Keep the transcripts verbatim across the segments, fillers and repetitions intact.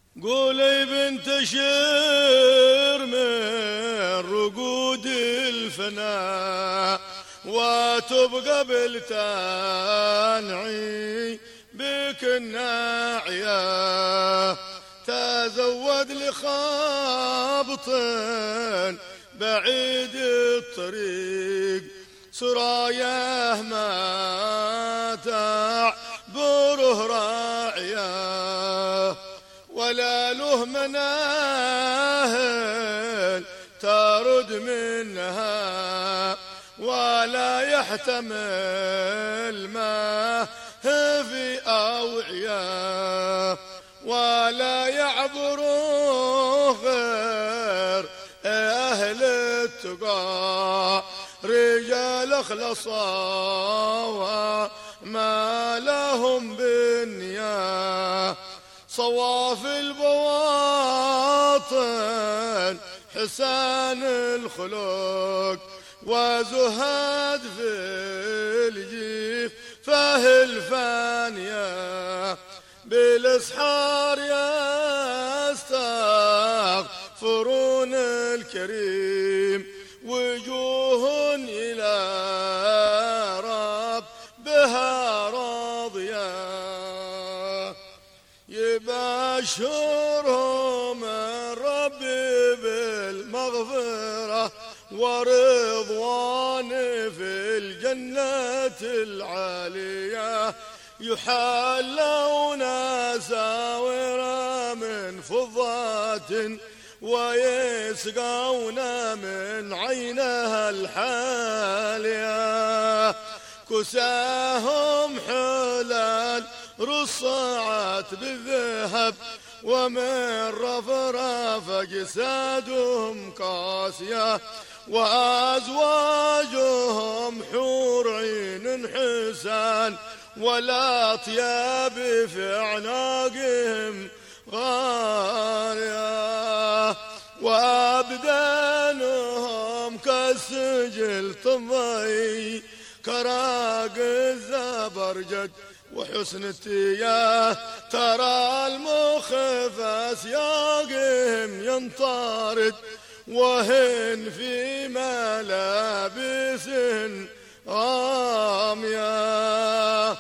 قولي بنت شير من رقود الفناء وتبقى بالتنعي بك الناعية تزود لخابط بعيد الطريق سراياه ما تعبره راعيه ولا له مناهل ترد منها ولا يحتمل ما في أوعية ولا يعبره غير أهل التقى رجال اخلصوا ما لهم بالنية صواف البواطن حسان الخلق وزهاد في الجيف فهل فانية بالاسحار يستغفرون الكريم وجوه إلى ربها راضية يبشرهم الرب بالمغفرة ورضوان في الجنة العالية يحلون ساورا من فضة ويسقون من عينها الحالية كساهم حلال رصعت بالذهب ومن رفرف جسادهم قاسية وأزواجهم حور عين حسان ولا طياب في أعناقهم غالية وأبدانهم كالسجل طمي كراق الزبرجد وحسن التياه ترى المخ في أسياقهم ينطارد وهن في ملابس غامية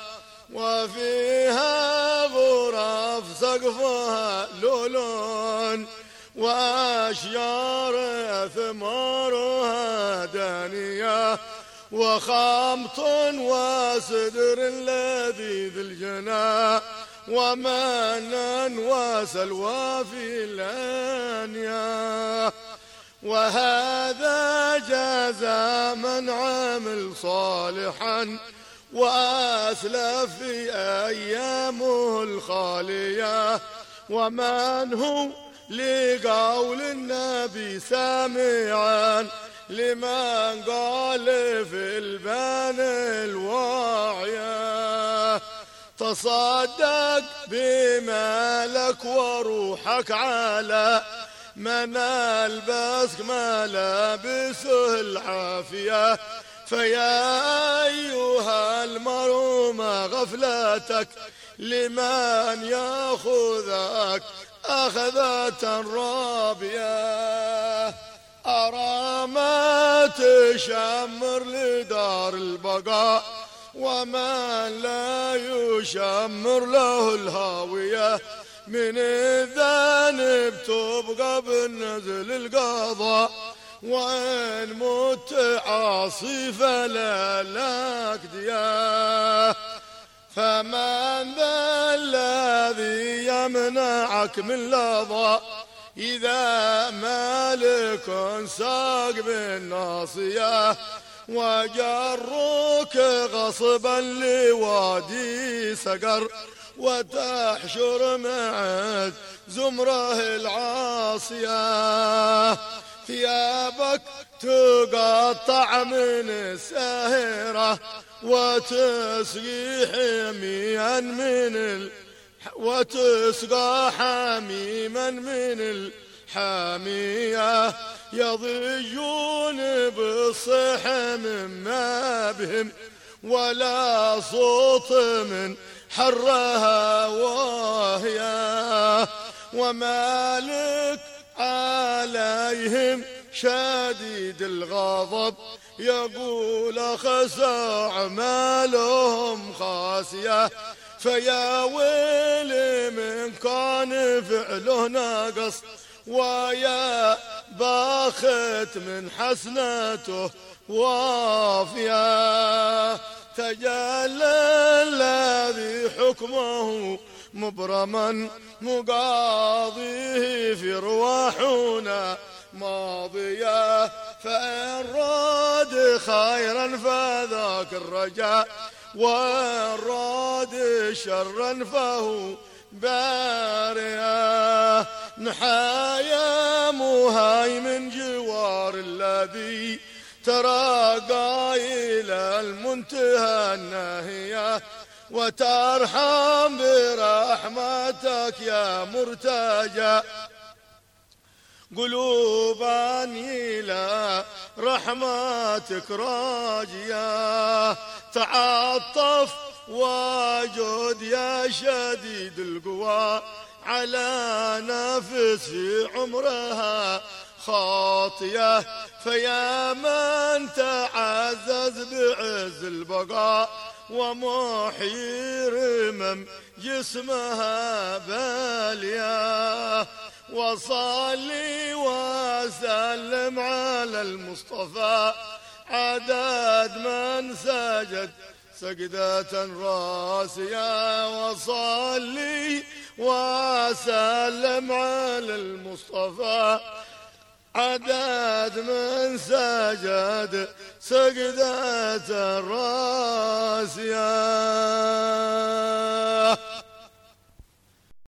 وفيها غرف سقفها لولون وأشجار ثمارها دانية وخامط وسدر لذيذ الجناء ومن وسلوى في الأنيا وهذا جزاء من عمل صالحا وأسلف في أيامه الخالية ومن هو لقول النبي سامعا لمن قال في البان الواعية تصدق بمالك وروحك على من ألبسك ملابسه العافية فيا أيها المروم غفلتك لمن يأخذك أخذة رابية أرى ما تشمر لدار البقاء ومن لا يشمر له الهاوية من الذنب تبقى بالنزل القضاء وإن مت عاصي فلا لك دياه فمن ذا الذي يمنعك من لظى إذا مالك ساق بالناصية وجرك غصبا لوادي سقر وتحشر معك زمره العاصية ثيابك تقطع من الساهرة وتسقي حميا من ال وتسقى حميما من الحامية يضجون بالصحن ما بهم ولا صوت من حرها وهي ومالك عليهم شديد الغضب، يقول خسى أعمالهم خاسية، فيا ويلي من كان فعله ناقص، ويا باخت من حسنته وافية. تجلى الذي حكمه مبرما مقاضيه في رواحنا ماضية، فإن راد خيرا فذاك الرجاء، وإن راد شرا فهو بارية. نحايا مهيمن جوار الذي تراقى إلى المنتهى الناهية، وترحم برحمتك يا مرتجى قلوبا إلى رحمتك راجية. تعطف وجود يا شديد القوى على نفس في عمرها خاطية، فيا من تعزز بعز البقاء ومحيي رمم جسمها بالية. وصلي وسلم على المصطفى عدد من سجد سجدة راسية. وصلي وسلم على المصطفى عدد من سجد سجدة راسية.